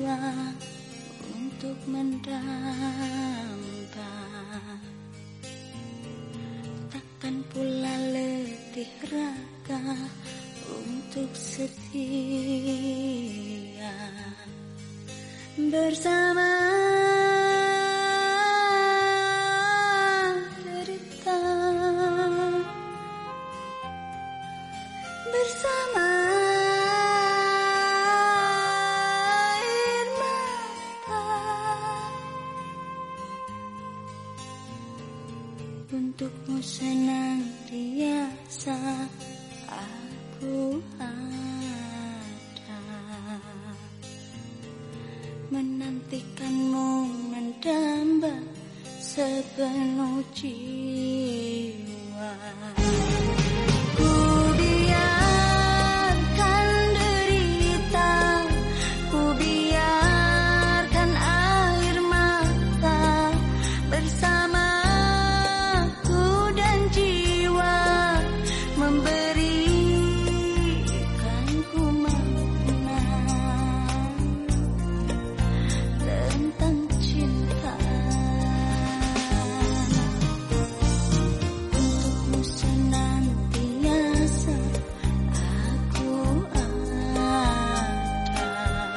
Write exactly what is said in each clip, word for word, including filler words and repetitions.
jiwa untuk mendamba. Takkan pula letih raga untuk setia bersama derita, bersama air mata, untukmu senantiasa aku ada, menantikanmu mendamba sepenuh jiwa. Ku biarkan derita, ku biarkan air mata bersamaku dan jiwa memberikanku makna tentang cinta. Untukmu senantiasa aku ada,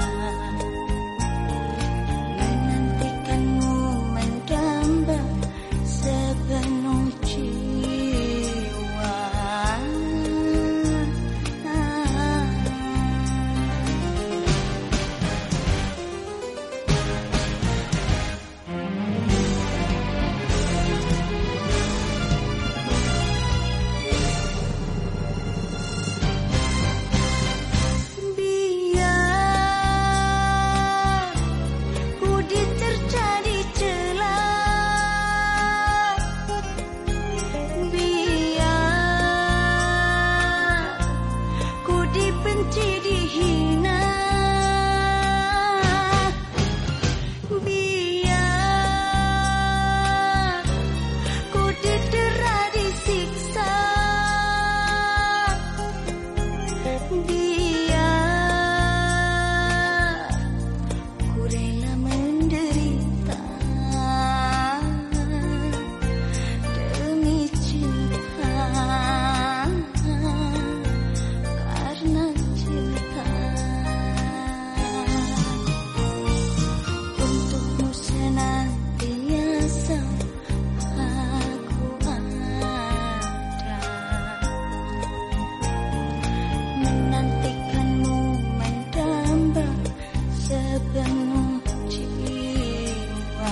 menantikanmu mendamba sepenuh jiwa. Biar ku diterca dicela, biar ku dibenci dihina, biar ku didera disiksa, biar ku rela menderita demi cinta, karena cinta. Untukmu senantiasa aku ada, menantikanmu mendamba sepenuh jiwa.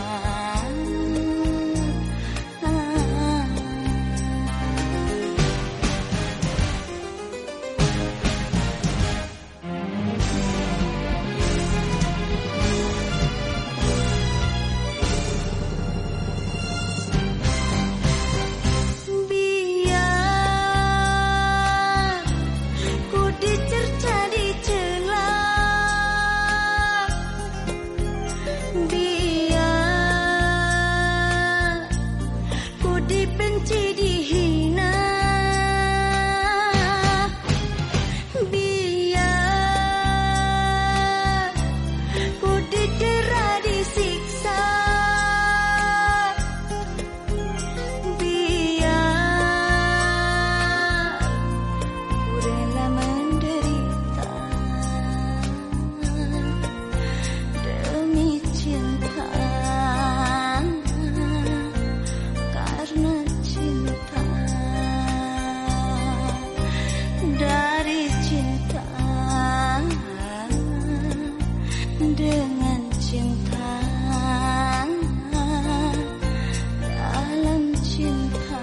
Biar ku dicerca dicela, biar ku dibenci dihina, biar ku didera disiksa, biar ku rela menderita demi cinta, karena cinta. Dari cinta, dengan cinta, dalam cinta,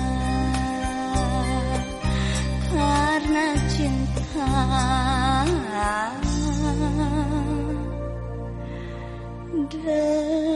karena cinta, demi